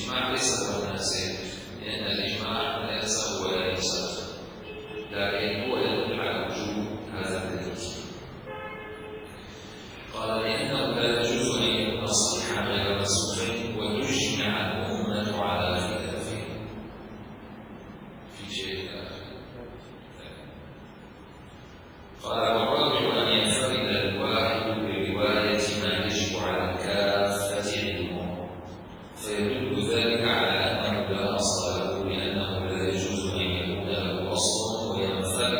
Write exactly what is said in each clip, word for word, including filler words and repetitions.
الإجماع ليس له ناسخ، لأن الإجماع لا ينسخ ولا ينسخ، لكن هو يدل على وجوب هذا الترتيب. قال لأنه لا يجوز أن يكون صحيحا غير مسموع وتجمع الأمة على خلافه. في شيء آخر قال والرابع أن ينفرد الواحد برواية ما يجب على الكافة علمه، فيدل ذلك على أنه لا أصل له، لأنه لا يجوز أن يكون له أصل وينفرد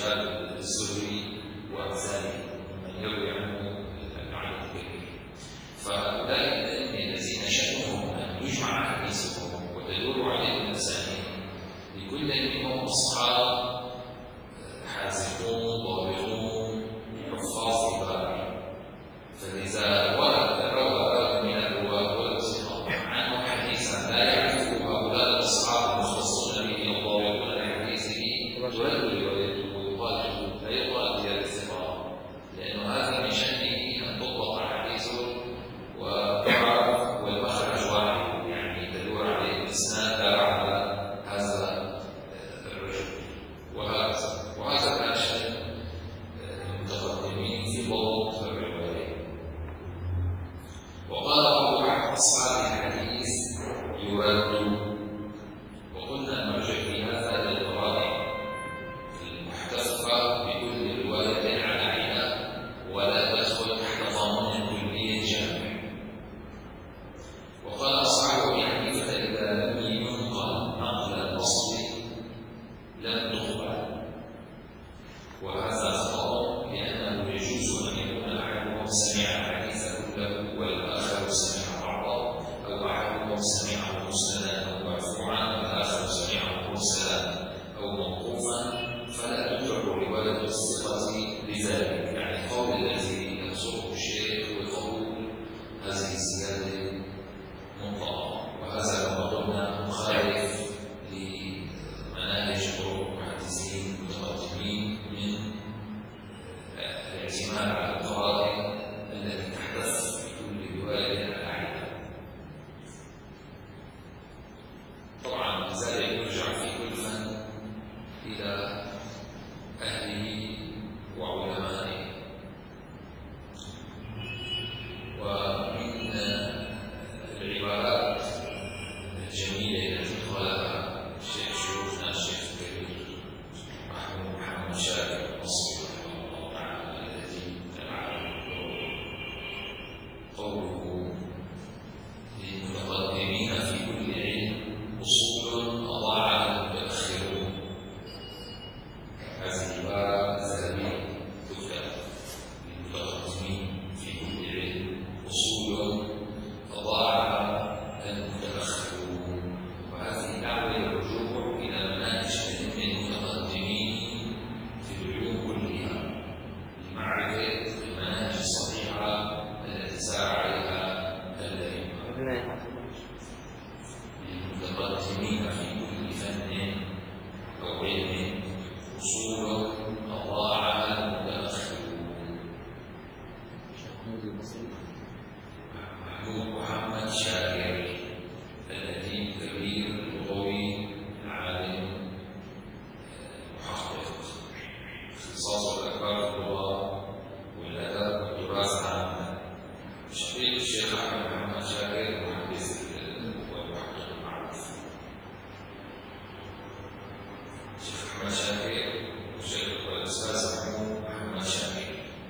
شهاب الزهري وأمثاله من يروي عنه العدد الكبير. فأولئك الذين شأنهم أن يجمع حديثهم وتدور عليهم الأسانيد لكل منهم أصحاب حازقون ضابطون حفاظ كبار، فإذا ورد روى من الرواة والأصحاب عنه حديثا لا يعرفه هؤلاء الأصحاب المختصون به الضابطون لحديثه ترد روايته ويقال لا يقال زيادة الثقة، لأن هذا من شأنه أن تضبط حديثه وتعرف والمخرج واحد، يعني تدور عليه الإسناد على هذا الرجل. وهذا وهذا كان شأن المتقدمين في ضبط الرواية. وقال بعض أصحاب الحديث يرد، وقلنا المرجع في هذا للقرائن المحتفظة بكل رواية على عينها ولا تدخل تحت ضامن كلي جامع. وقال أصحاب أبي حنيفة إذا لم ينقل نقل الأصل لم تقبل، وهذا خطأ لأنه يجوز أن يكون أحدهم سمع الحديث كله والآخر سمع بعضه، أو أحدهم سمعه مسندا أو مرفوعا والآخر سمعه مرسلا أو موقوفا، فلا تتبع رواية الثقة لذلك، يعني القول الذي يصره الشيخ ويقول هذه الزيادة مطلقة، وهذا كما قلنا مخالف لمناهج طرق المحدثين المتقدمين من الاعتماد على القرائن التي تحدث في كل رواية على عينها. طبعا لذلك يرجع في كل فن إلى أهله وعلمائه. ومن العبارات الجميلة التي قالها الشيخ شيوخنا الشيخ الكبير محمود محمد شاكر المصري رحمه الله تعالى الذي تبعه قوله للمتقدمين في كل علم أصول أضاعها المتأخرون. هذه عبارة ذهبية تكتب للمتقدمين في كل علم أصول أضاعها المتأخرون، وهذه دعوة الرجوع إلى مناهج المتقدمين في العلوم كلها لمعرفة المناهج الصحيحة التي سار عليها الأئمة. للمتقدمين في كل فن أو علم أصول أضاعها المتأخرون. محمود محمد شاكر الأديب الكبير اللغوي العالم محقق، اختصاصه الأكبر في اللغة والأدب والتراث عامة. شقيق الشيخ أحمد محمد شاكر المحدث والمحقق المعروف. الشيخ أحمد شاكر والشيخ والأستاذ محمود محمد شاكر.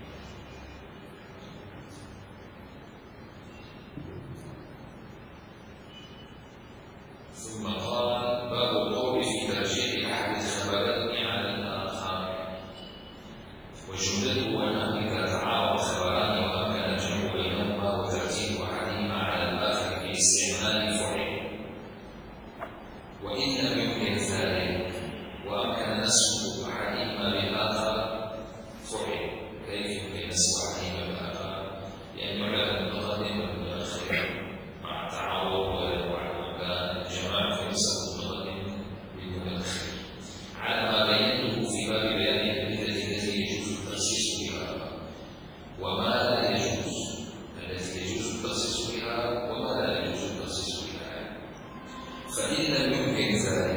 ثم قال باب القول في ترجيح أحد الخبرين على الآخر، وجملته أنه إذا تعارض خبران وأمكن الجمع بينهما وترتيب أحدهما على الآخر في استعمال فعل، وإن لم يمكن ذلك وأمكن نسب أحدهما بالآخر فعل. كيف يمكن نسب أحدهما بالآخر؟ لأن يعلم المتقدم والمتأخر مع التعارض الجماعة في نسب المتقدم بالمتأخر على ما بينته في باب بيان الأدلة التي يجوز التخصيص بها وما لا يجوز، التي يجوز التخصيص بها وما لا يجوز التخصيص بها. فإن لم يمكن ذلك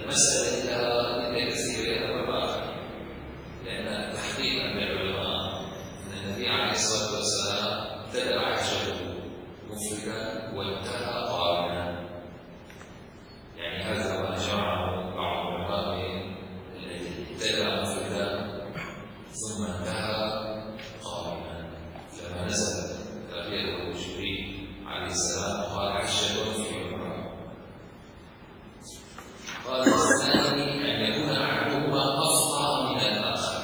والمسألة لها إلا كثير يتبرع، لأن تحقيقا للعلماء أن النبي عليه الصلاة والسلام ابتدأ حجه مفردا وانتهى قارنا. يعني هذا ما جمعه بعض العلماء الذي ابتدأ مفردا ثم انتهى قارنا. لما نزل تأبيده جبريل عليه السلام قال حجة في عمره. قال الثاني أن يكون أحدهما أفقه من الآخر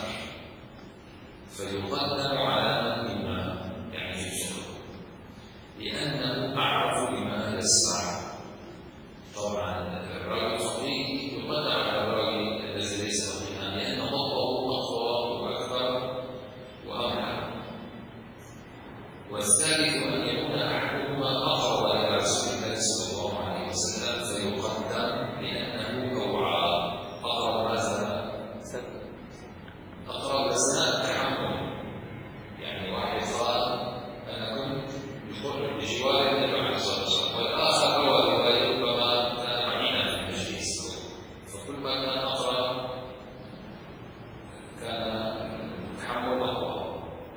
فيقدم على من مما يعني في الفقه لأنه أعرف بما يسمع. طبعا الراجل الفقيه يقدم على الراجل الذي ليس فقيها لأن ضبطه أقوى وأكثر وأمنع. والثالث أن يكون أحدهما أقرب إلى رسول الله صلى الله عليه وسلم فيقدم لأنه أوعى. أقرب ماذا؟ أقرب سنة تحمل. يعني واحد قال أنا كنت بجوار النبي عليه الصلاة والسلام والآخر روى رواية ربما كان معينا في المجلس، فكل ما كان أقرب كان تحمل أقوى.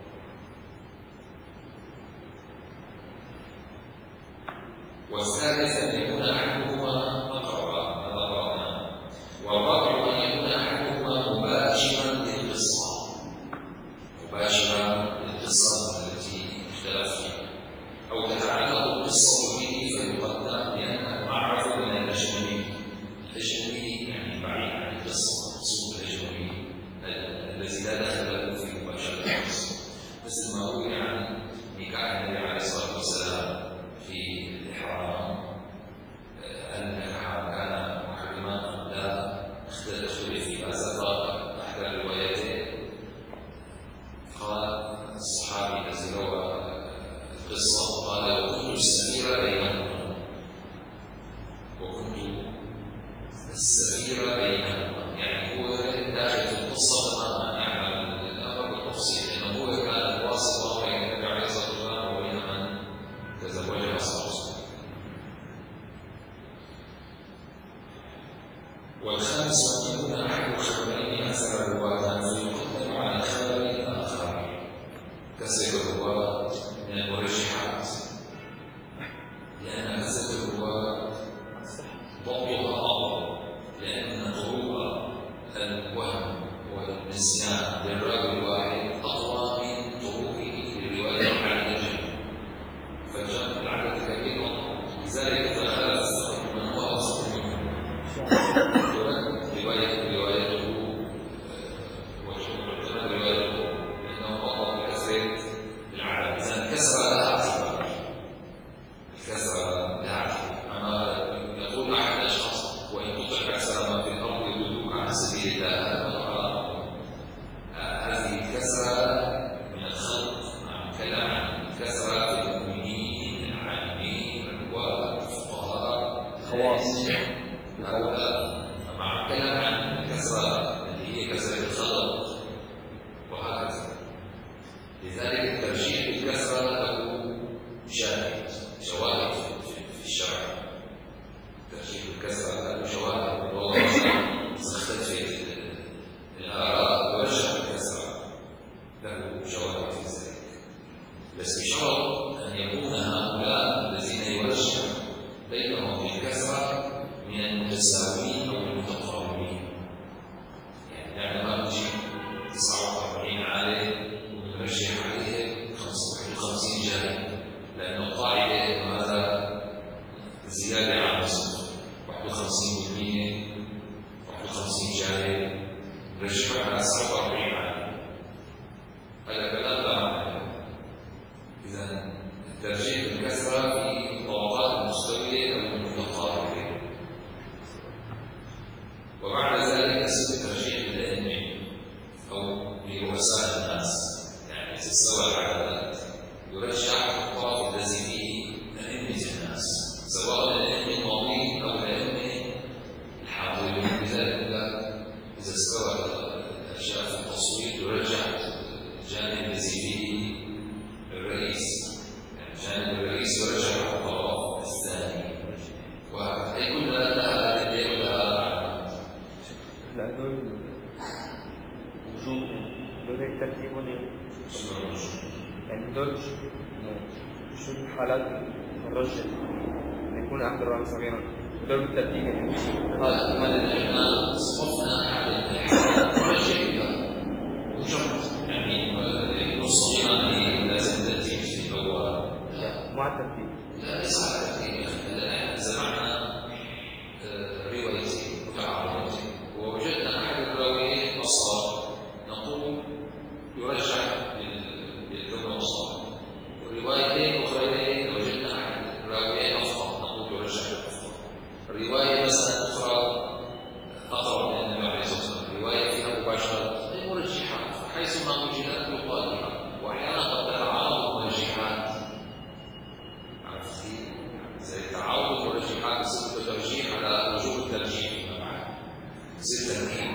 والثالث أن يكون أحدهما أقرب نظرا، والرابع أن يكون أحدهما مباشرا للقصة مباشرا للقصة التي اختلف فيها أو تتعلق القصة به فيقدم لأنه أعرف من الأجنبي. الأجنبي يعني بعيد عن القصة، مقصود الأجنبي الذي لا دخل له في مباشرة القصة، مثل ما روي عن نكاح النبي عليه الصلاة والسلام في الإحرام أن كان محرما أم لا اختلف في هذا. قال أحد الروايتين قال الصحابي الذي روى القصة قال وكنت السفير بينهما وكنت السفير بينهما يعني هو داخل في القصة تماما يعمل الأمر بالتفصيل لأنه هو كان الواسطة بين النبي عليه الصلاة والسلام وبين من تزوجها صلى الله عليه وسلم. والخامس أن يكون أحد الخبرين أكثر رواة فيقدم على خبر الآخر كسر الرواة من المرجحات، لأن كسر الرواة ضبطها أفضل، لأن طرق الوهم والنسيان للراوي الواحد أقوى من طرقه للرواية عن الجمع، فالجمع العدد الكبير أقوى. لذلك تخلف السبب من هو أصل منه رواية روايته وتعتمد روايته لأنه أقوى بكثرة العدد. إذا كسر لها اعتبار، الكسر لها اعتبار. أما يقول أحد الأشخاص وإن تطع أكثر ما في الأرض يضلوك عن سبيل الله هذه الكسرة من الخلق. نعم كلام عن الكسرة في المؤمنين العالمين والفقهاء الخواص هؤلاء، مع الكلام عن الكسرة التي هي كسرة الخلق وهكذا. لذلك الترجيح بالكسرة له شاهد شواهد في الشرع. ترجيح بالكسرة له شواهد والله تختلف الآراء ورجح بالكسرة له شواهد في ذلك، بس بشرط أن يكون هؤلاء الذين يرجح بينهم بالكسرة من المتساويين أو المتقاربين. يعني يعني ما نجيب تسعة وأربعين عالم ونرجح عليه خمسة وخمسين جاهل، لأن القاعدة هذا زيادة عن الصفر. واحد وخمسين بالمئة واحد وخمسين جاهل نرجح على تسعة وأربعين عالم، هذا كلام لا معنى. إذا الترجيح بالكسرة في طبقات المستوية أو المتقاربة. وبعد ذلك يصير الترجيح بالأئمة أو برؤساء الناس، يعني تستوى العدد يرجح الطرف الذي فيه أئمة الناس سواء الأئمة الماضين أو الأئمة الحاضرين. لذلك إذا استوى الأشياء في التصويت يرجح الجانب الذي فيه الرئيس، يعني جانب الرئيس يرجح الطرف الثاني، وهكذا. أي كل هذا الذي يبدأ دول شو الحالات الرجل يكون أحد الراوي صغيرا ودول بالترتيب يعني هذا ما احنا صفنا على الحالات الرجل مجرد يعني الصغيرة لازم ترتيب في هو مع الترتيب لا ليس على الترتيب. زرعنا روايتين متعارضتين ووجدنا أحد الراويين أصاب نقول يرجع للذم والصواب، والروايتين أخرين وجدنا أحد الراويين أفضل نقول يرجع للأفضل. الرواية مثلا أخرى أقرب من النبي عليه الصلاة والسلام، رواية فيها مباشرة المرجحات حيثما وجدت يقال بها، وأحيانا قد تتعارض المرجحات زي تعارض المرجحات يصير ترجيح على وجوب الترجيح فيما بعد يصير ترجيح.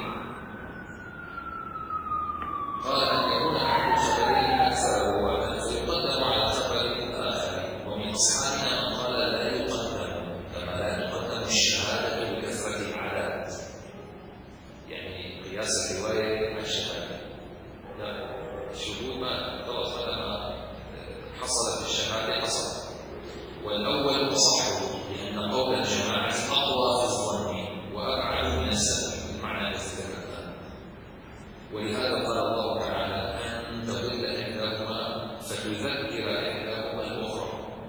قال أن يكون أحد الخبرين أكثر رواة فيقدم على خبر آخر، ومن أصحابنا من قال لا يقدم كما لا تقدم الشهادة بكثرة العادات، يعني قياس الرواية مع الشهادة. لا الشهود ما خلاص لما حصلت الشهادة حصلت. والأول أصح لأن قول الجماعة أقوى في الظن وأبعد من السبب بمعنى الاستدلال، ولهذا قال الله تعالى أن تضل إحداهما فتذكر إحداهما الأخرى.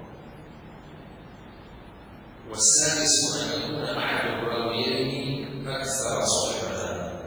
والسادس أن يكون أحد الراويين أكثر صحبة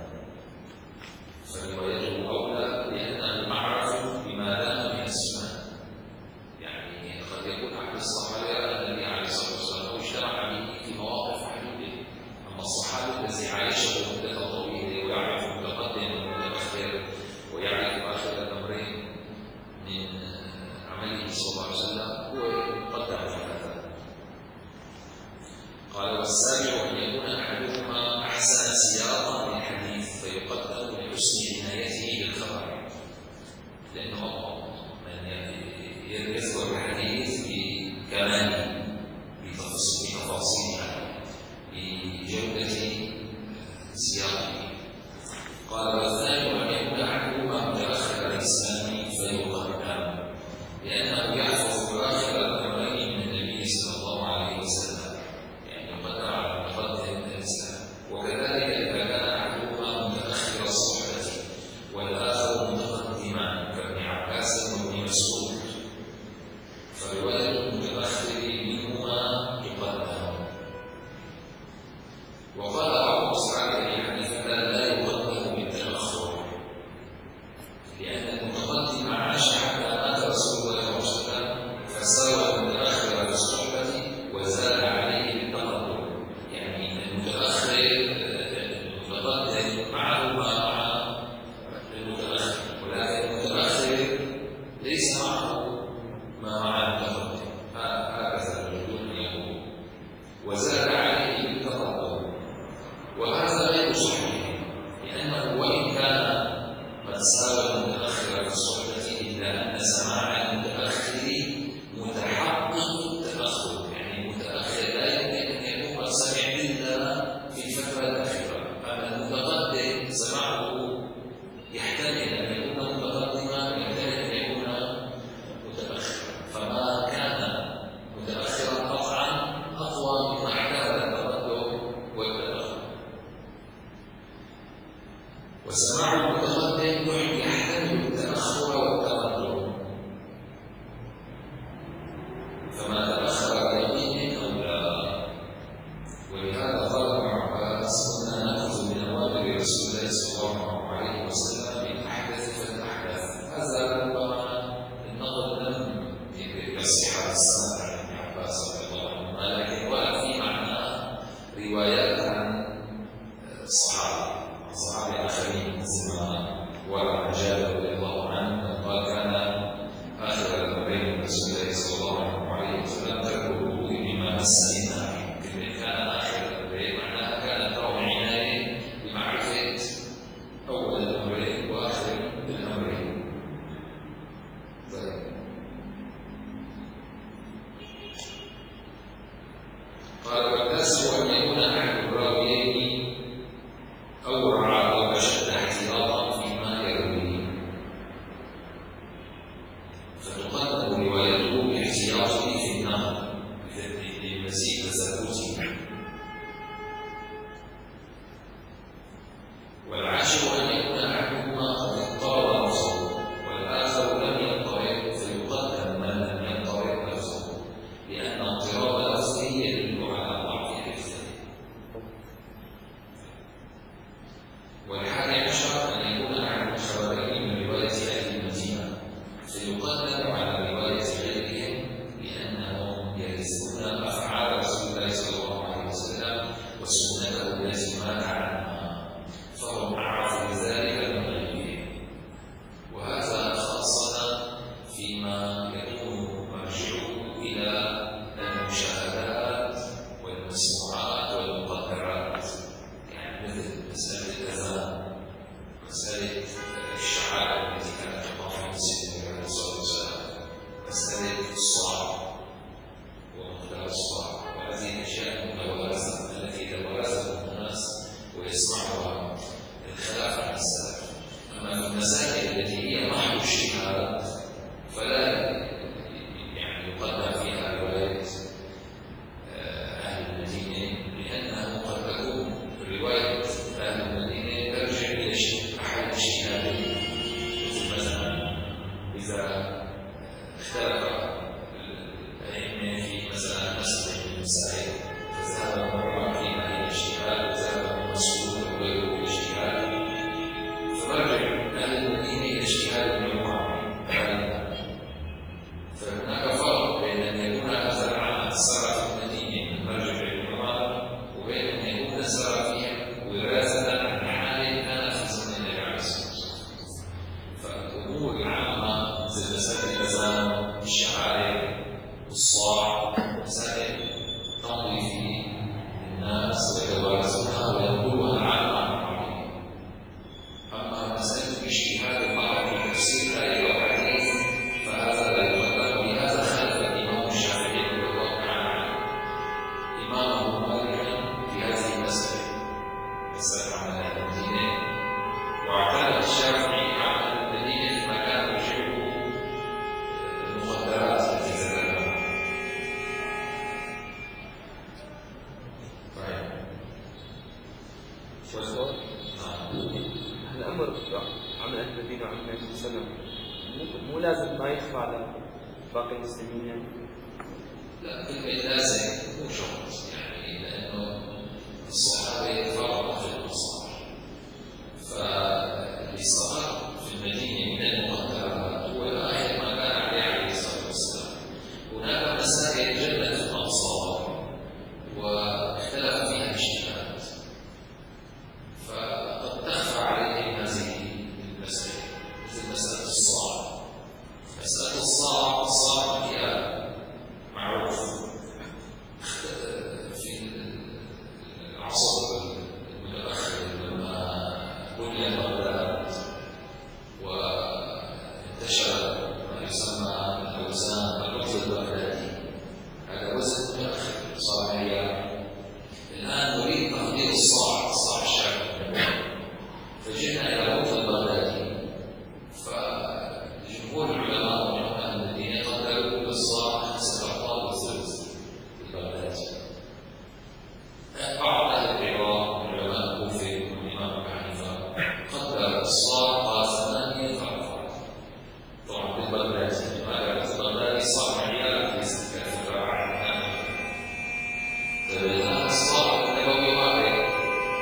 فروايته أولى لأنه معرف بما دام من السنة. يعني قد يكون أحد الصحابة يرى النبي عليه الصلاة والسلام اجتمع به في مواقف محدودة، أما الصحابي الذي عايشه مدة طويلة ويعرف المتقدم والمتأخر ويعرف آخر الأمرين من عمله صلى الله عليه وسلم هو يقدم في هذا. قال والسابع أن يكون أحدهما أحسن سياقا للحديث فيقدم لحسن عنايته بالخبر، لأنه أفضل من يذكر الحديث بكماله بتفاصيلها بجودة سياقه. قال والثاني أن يكون أحدهما متأخر الإسلام فيقدم لأنه يحفظ آخر الأمرين من النبي صلى الله عليه وسلم، يعني يقدم على مقدم الإسلام. وكذلك إذا كان أحدهما متأخر الصحبة والآخر متقدما كابن عباس وابن مسعود فرواية المتأخر منهما يقدم. وقال بعض أصحاب أبي حنيفة لا يقدم بالتأخر لأن المتقدم عاش حتى مات رسول الله صلى الله عليه وسلم فساوى المتأخر بالصحبة وزاد عليه بالتقدم، يعني المتأخر المتقدم معه ما مع المتأخر، ولكن المتأخر ليس معه ما مع المتقدم، هكذا الرجل يقول وزاد عليه بالتقدم. وهذا غير صحيح لأنه وإن كان قد ساوى المتأخر في الصحبة إلا أن سماع المتأخر متحقق التأخر، يعني المتأخر لا يمكن أن يكون قد سمع إلا في الفترة الأخيرة، أما المتقدم سماعه يحتمل أن يكون متقدما ويحتمل أن يكون متأخرا، فما كان متأخرا قطعا أقوى مما احتمل التقدم والتأخر. وسماع المتقدم يحتمل التأخر والتقدم، فما تأخر بيقين أو لا. ولهذا قال ابن عباس كنا نأخذ من أوامر رسول الله صلى الله عليه وسلم بالأحدث فالأحدث. هذا ربما النظر لم يصح السماع عن ابن عباس رضي الله عنه، لكن ورد في معنى روايات عن الصحابة الصحابة آخرين مثل ما والحادي عشر أن يكون أحد الخبرين من رواية أهل المدينة فيقدم على رواية غيرهم لأنهم يرثون أفعال رسول الله صلى الله عليه وسلم وسنته التي مات عنها فهم أعرف بذلك من غيرهم. وهذا خاصة فيما يكون مرجعه إلى المشاهدات والمسموعات والمقدرات، يعني مثل مسألة الأذان، مسألة الشعائر التي كانت تقع في مسجد النبي صلى الله عليه وسلم، مسألة الصلاة ومقدار الصلاة، وهذه الأشياء المتوارثة التي يتوارثها الناس ويسمعها الخلاف عن السلف. أما المسائل التي هي محض اجتهاد فلا يعني يقدم فيها رواية أهل المدينة، لأنه قد تكون رواية أهل المدينة ترجع إلى أحد اجتهادين، مثلا إذا اختلف الأئمة في مثلا مسألة من المسائل فذهب عمر فيها إلى الاجتهاد وذهب ابن مسعود وغيره إلى الاجتهاد، فمرجع أهل المدينة إلى اجتهاد ابن عمر. فهناك فرق بين أن يكون هذا العمل سار في المدينة من مرجع ابن عمر وبين أن يكون سار فيها وراثة عن حال كان في زمن النبي عليه الصلاة والسلام. فالأمور العامة مثل مسائل الأذان، الشعائر، الصلاة، مسائل تمضي في الناس ويتوارثونها وينقلونها عامة عن بعضهم. أما مسألة الاجتهاد البعض في تفسير آية أو حديث فهذا لا يقدر، ولهذا خالف الإمام الشافعي رضي الله تعالى عنه إمامه مالكا في هذه المسألة، مسألة عن أهل المدينة، واعتمد الشافعي على أهل المدينة فيما كان يرجعه المخدرات التي ذكرها. طيب شو السؤال؟ هل أمر عمل أهل المدينة عن النبي صلى الله عليه وسلم مو لازم ما يخفى على باقي المسلمين يعني؟ لا، كلمة لازم مو شرط، يعني لأنه الصحابة فرقوا في الأنصار، فاللي صار في المدينة من المقدرات هو آخر ما كان عليه عليه الصلاة والسلام. هناك مسائل جلت الأنصار واختلف فيها اجتهاد، فقد تخفى عليهم هذه المسائل، مثل مسألة الصلاة. مسألة الصلاة الصلاة فيها معروف في العصر المتأخر لما بني بغداد وانتشر ما يسمى بالأوزان الوزن البغدادي، هذا وزن متأخر صار عيار. الآن نريد تقدير الصاع، الصاع الشعبي، فجئنا إلى وزن البغدادي، فجمهور العلماء من أهل المدينة قدروا بالصاع خمسة أبطال وثلث البغدادي. بعض أهل العراق من علماء الكوفة والإمام أبو حنيفة قدر الصاع قال ثمانية أبطال. طبعا بالبغدادي، لماذا؟ البغدادي صار عيار في ستة أفراد. فبهذا الصاع النبوي واحد.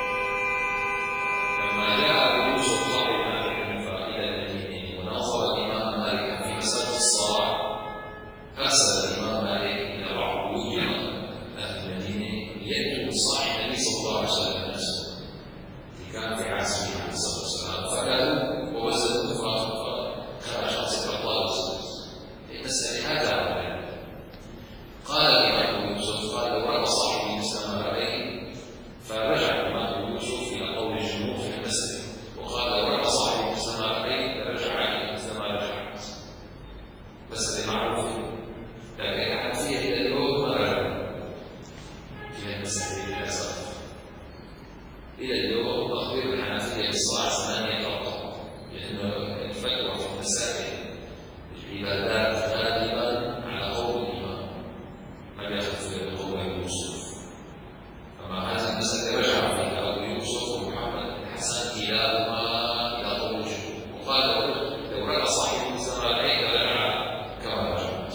لما جاء أبو يوسف صاحب أبي حنيفة إلى المدينة وناظر الإمام مالك في مسألة الصاع، أرسل الإمام مالك إلى بعض بيوت أهل المدينة ليكتب صاع النبي صلى الله عليه وسلم نفسه اللي كان في عصره عليه الصلاة والسلام، فكانوا ووزنوا خرج خمسة أبطال وثلث. المسألة هذا قال الإمام أبو يوسف قال لو رأى صاحبي مثل ما رأيت، فرجع الإمام أبو يوسف إلى قول الجمهور في المسألة وقال لو رأى صاحبي مثل ما رأيت لرجع عليه مثل ما رجعت. مسألة معروفة، لكن الحنفية إلى اليوم ما رجعوا إلى المسألة للأسف. إلى اليوم تقدير الحنفية بالصلاة ثمانية أبطال، لأنه الفتوى في مسائل العبادات غالبا على قول الإمام ما بياخذ في قول أبي يوسف. فمع هذه المسألة رجع فيها أبو يوسف ومحمد بن الحسن كلاهما إلى قول الجمهور، وقال لو رأى صاحبه مثل ما رأيت رجع كما رجعت.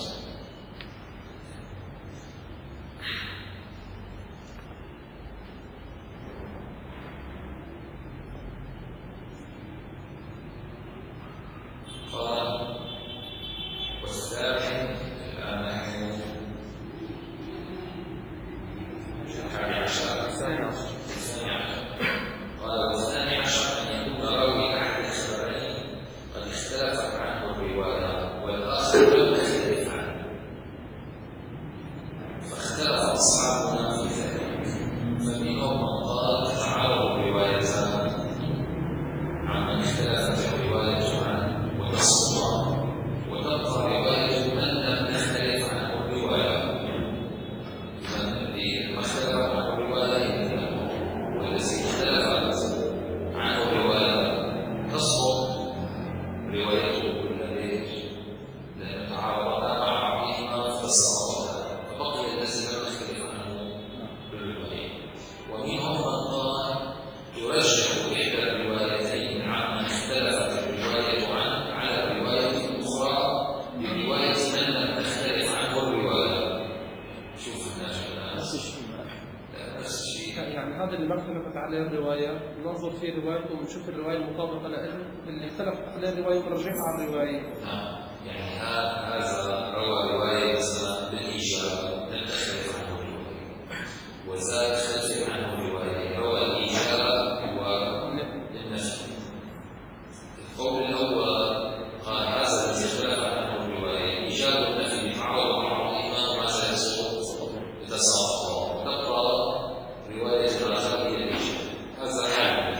اختلفت عليه الرواية ننظر في روايته ونشوف الرواية المطابقة له اللي اختلفت عليه الرواية ونرجعها على الرواية. نعم، يعني هذا روى رواية مثلا بالإيجاب لم تختلف عنه الرواية، وذاك تختلف عنه الرواية روى الإيجاب والنفي. القول الأول قال هذا الذي اختلف عنه الرواية الإيجاب والنفي يتعارض مع بعضهما وماذا يسقط يتساقط، تبقى رواية الآخر هي الإيجاب. هذا حال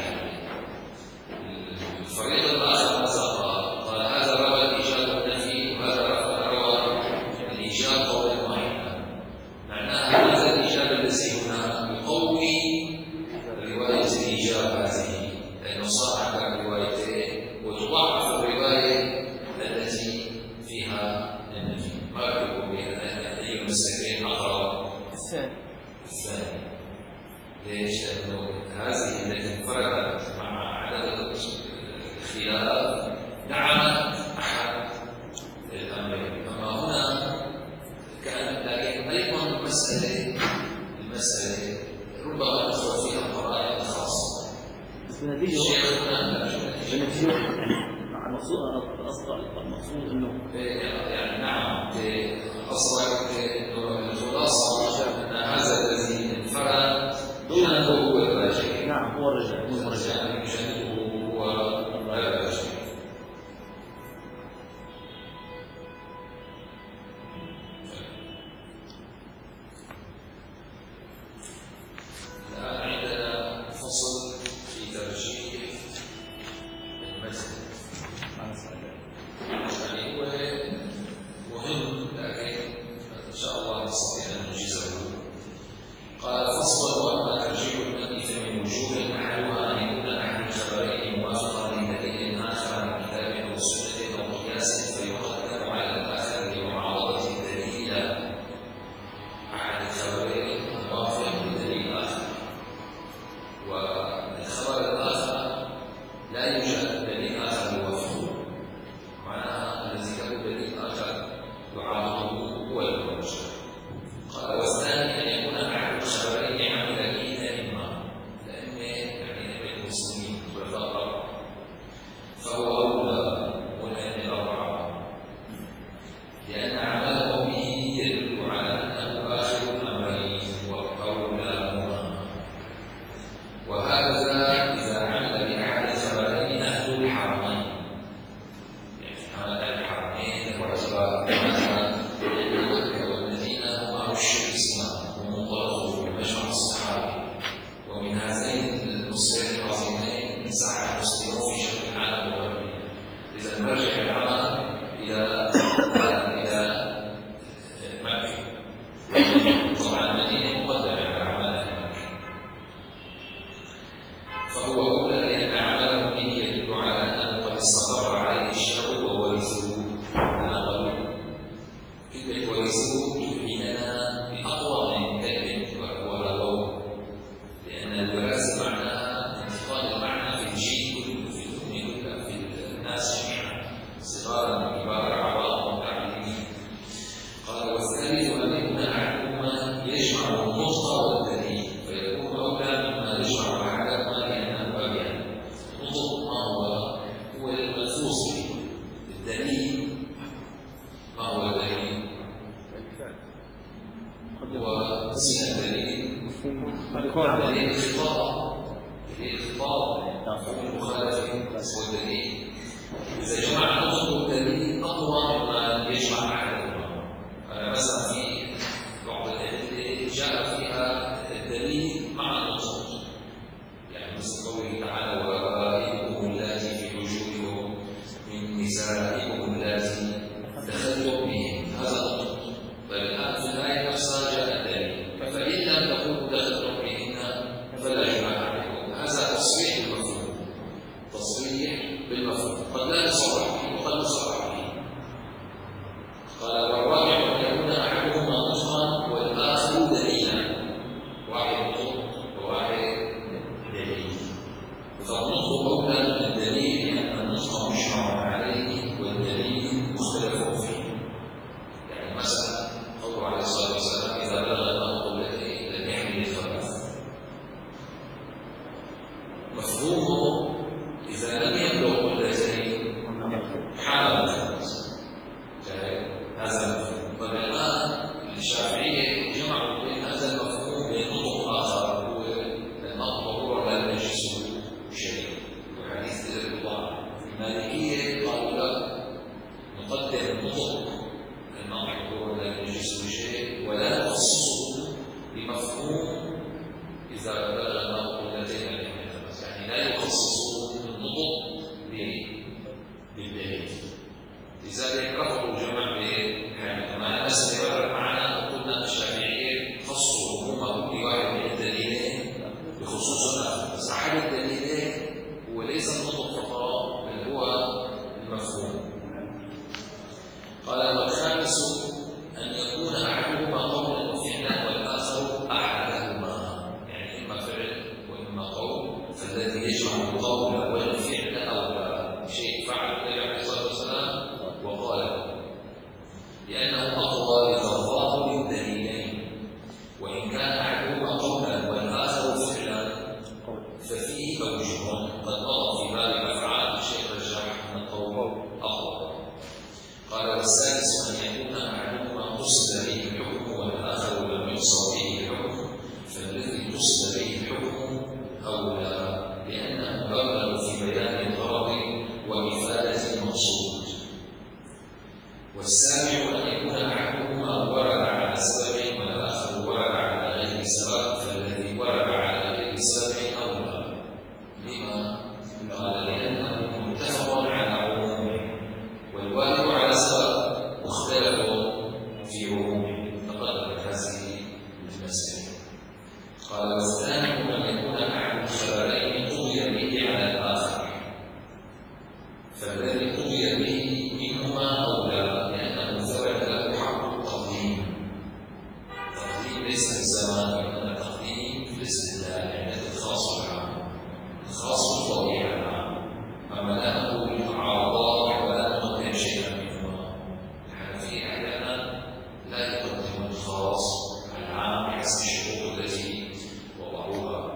الفريق الآخر ماذا قال؟ قال هذا روى الإيجاب والنفي وهذا روى الإيجاب قولا واحدا. معناها هذا الإيجاب الذي هنا يقوي رواية الإيجاب هذه، لأنه صار عندك روايتين وتضعف الرواية التي فيها النفي. ما يكون بها أي المسألتين أقرب الثاني الثاني. ليش؟ لأنه هذه التي انفردت مع عدد الخلاف دعمت أحد الأمرين، أما هنا كان لكن أيضا المسألة المسألة ربما تدخل فيها القرائن الخاصة. الشيخ هنا مع المقصود المقصود انه يعني نعم اصلا انه الخلاصه ان هذا الذي انفرد دونه هو الراجح. نعم هو الرجاء هو الرجاء جانبه هو الراجح. الان عندنا فصل في ترجيح المسألة. يعني هو مهم لكن إن شاء الله نستطيع أن ننجزه. قال فصل وأما ترجيح المتن فمن وجوه أحدها أن يكون أحد الخبرين موافقا لدليل آخر من كتاب أو سنة أو قياس فيقدم على الآخر لمعارضة الدليل إلى أحد الخبرين موافق لدليل آخر، والخبر الآخر لا يوجد دليل آخر يوافقه، معناها الذي له دليل آخر يعارضه هو المرجح. قال والثاني أن يكون أحد الخبرين عن دليل إما لأن يعني بين المسلمين والفقراء فهو أولى من الأربعة، لأن عمله به يدل على أنه آخر الأمرين وأولاهما. وهذا إذا عمل بأحد الخبرين أهل الحرمين، يعني الحرمين والأسباب مكة والمدينة هم عرش الإسلام ومنطلقه المجمع الصحابي، ومن هذين المصرين العظيمين سعى المسلمون في شرق العالم الغربي. إذا نرجع العمل إلى إلى مكة، طبعا المدينة مقدمة على عملها مكة، فهو أولى لأن عمله به يدل على أنه قد استقر عليه الشرع وورثوه نقلوه. كلمة ورثوه تبيننا بأقوى من كلمة ولغوه، لأن الوراثة معناها انتقال المعنى في الجيل كله، في الأم كلها، في الناس جميعا صغارا وكبارا عوام وتعليمين. قال والثالث أن يكون أحدهما يجمع النطق والدليل فيكون أولى مما يجمع أحدهما لأنه أبين. النطق ما هو؟ هو الملفوظ به. الدليل ما هو الدليل؟ هو اسم الدليل دليل الخطاب، دليل الخطاب المخالف هو الدليل. إذا جمع النطق والدليل أقوى مما يجمع أحدهما. أنا مثلا في بعض الأدلة جاء فيها الدليل مع النطق، يعني مثل قوله تعالى وربائبكم اللاتي في حجوركم من نسائكم اللاتي دخلتم بهن، هذا النطق. فالآن في الآية نفسها جاء الدليل، فإن لم تكونوا دخلتم بهن فلا جناح عليكم. هذا تصريح بالمفهوم، تصريح بالمفهوم قد لا يصرح به وقد يصرح به. قال والرابع أن يكون أحدهما نطقا والآخر دليلا، واحد نطق وواحد دليل. فالنطق أولى من الدليل لأن النطق مجمع عليه والدليل مختلف فيه. يعني مثلا قوله عليه الصلاة والسلام إذا بلغ الماء قبلته لم يحمل الخبث، مفهومه إذا لم يبلغ قلتين حال هذا المفهوم. فالآن الشافعية جمعوا بين هذا المفهوم بين نطق آخر هو النطق وهو لا يجلس شيء وحديث الرضا. المالكية قالوا لا، نقدم النطق النطق وهو لا يجلس شيء ولا نخصصه بمفهوم إذا بلغ النطق قلتين يعني لا يخصصون النطق بالدليل. لذلك رفضوا جمع يعني كما أسلم معنا قلنا الشافعية خصوا هم كل واحد من الدليلين بخصوص الآخر، بس أحد الدليلين هو ليس النطق فقط بل هو المفهوم. قال والخامس أن يكون أحدهما قولا وفعلا والآخر أحدهما، يعني إما فعل وإما قول، فالذي يجمع القول والفعل أو شيء فعل النبي عليه الصلاة والسلام وقاله، لأنه أقوى لترضاه للدليلين. وإن كان أحدهما قولا والآخر فعلا ففيه أوجه قد مضى في باب أفعال الشيخ رجح أن القول أقوى. قال والسادس أن يكون أحدهما قصد به الحكم والآخر لم يقصد به الحكم، فالذي قصد به الحكم أولى لأنه أبلغ في بيان الغرض وإفادة المقصود. والسابع أن يكون أحدهما ورد على سبب والآخر ورد على غير سبب، فالذي ورد على غير سبب أولى. لما؟ قال لأنه متفق على عمومه، والوارد على سبب مختلف في عمومه، تقدمت هذه المسألة. قال والثاني أن يكون أحد الخبرين قضي به على الآخر، فالذي قضي به منهما أولى لأنه ثبت له حق التقديم. التقديم ليس الزمان وإنما التقديم في الاستدلال، يعني الخاص بالعام، الخاص بالطبيعة العام، أما لا نقول بالعرضات ولا نقدم شيئا منهما. الحنفية أحيانا لا يقدم الخاص العام بحسب الشروط التي وضعوها.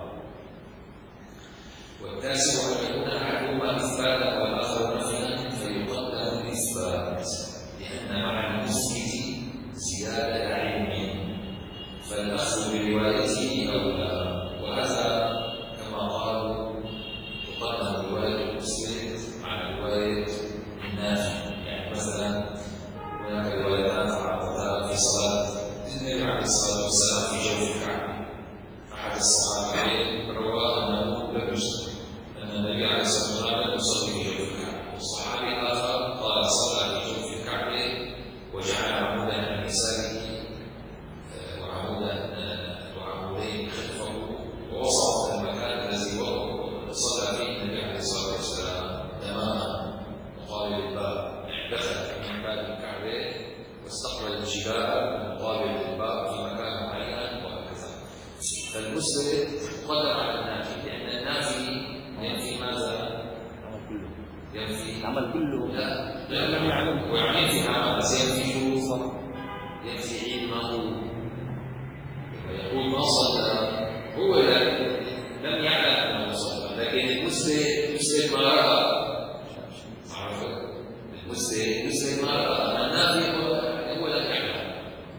والتاسع أن يكون أحدهما إثباتا والآخر نفيا فيقدم الإثبات، لأن معنى المثبت زيادة علم فالأخذ بروايته أولى. وهذا كما قالوا تقدم رواية المثبت على رواية النافي. يعني مثلا هناك روايات عرضتها في صلاة النبي عليه الصلاة والسلام في جوف الكعبة. أحد الصحابة روى أنه لم يصلي، أن النبي عليه الصلاة والسلام لم يصلي في جوف الكعبة. والصحابي الآخر قال صلى في جوف الكعبة وجعل عمودا عن يساره وعمودا وعمودين خلفه، ووصف المكان الذي صلى فيه النبي عليه الصلاة والسلام تماما مقابل الباب، يعني دخل من باب الكعبة واستقبل الجبال مقابل الباب في مكان معين وهكذا. فالمثبت قدر على النافي، لأن النافي ينفي ماذا؟ ينفي العمل كله. لا لا لم يعلم وينفي عمل، بس ينفي صلاة، ينفي علمه ويقول ما صلى. هو لم يعلم أنه صلى، لكن المثبت المثبت ما رأى. عرفت؟ المثبت المثبت ما رأى، النافي هو لم يعلم.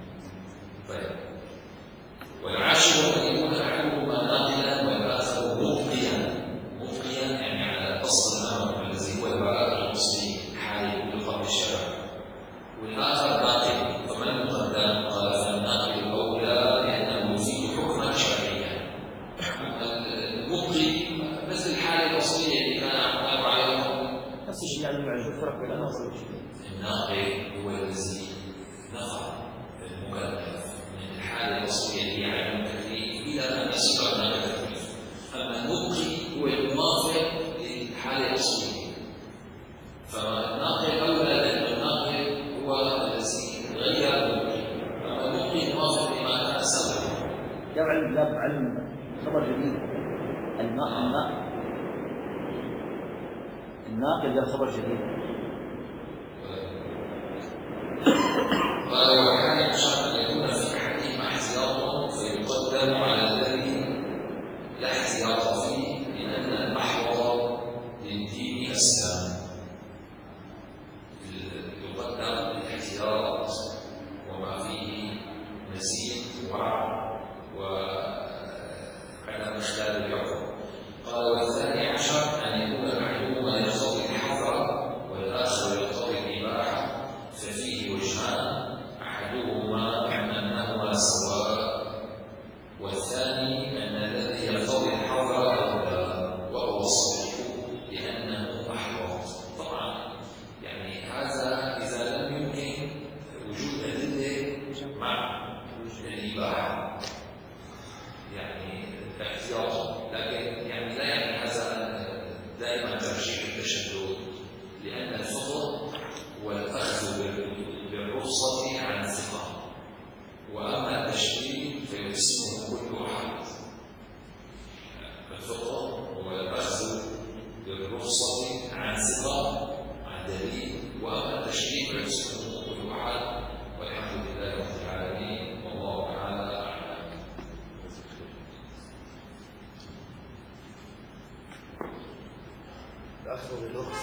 طيب والعاشر أن يكون أحدهما ناقلا والآخر مبقيا. مبقيا يعني على أصل الأمر الذي هو البراءة الأصلي حال كل قبل الشرع، والآخر ناقل. فمن المقدم؟ قال فالناقل الأولى لأنه يفيد حكما شرعيا. المبقي مثل الحالة الأصلية اللي كان عمل عليهم نفس الشيء، يعني معلش الفرق بين الناقل والشيء. الناقل هو الذي نقل المكلف من الحالة الأصلية اللي هي عدم التكليف إلى أن يصل إلى التكليف. أما المبقي هو الموافق للحالة الأصلية. فالناقل أولى لأن الناقل هو الذي غير المبقي، أما المبقي موافق لما كان سببه. جاب علم جاب علم خبر جديد. الماء الماء الناقل جاب خبر جديد. قال وكان يشرع أن يكون في أحدهما احتياط فيقدم على الذي لا احتياط فيه، لأن الرخصة عن ثقة عن دليل، وأما التشريك فيسمى كل أحد. والحمد لله رب العالمين، والله تعالى أعلم. الأخذ بالرخصة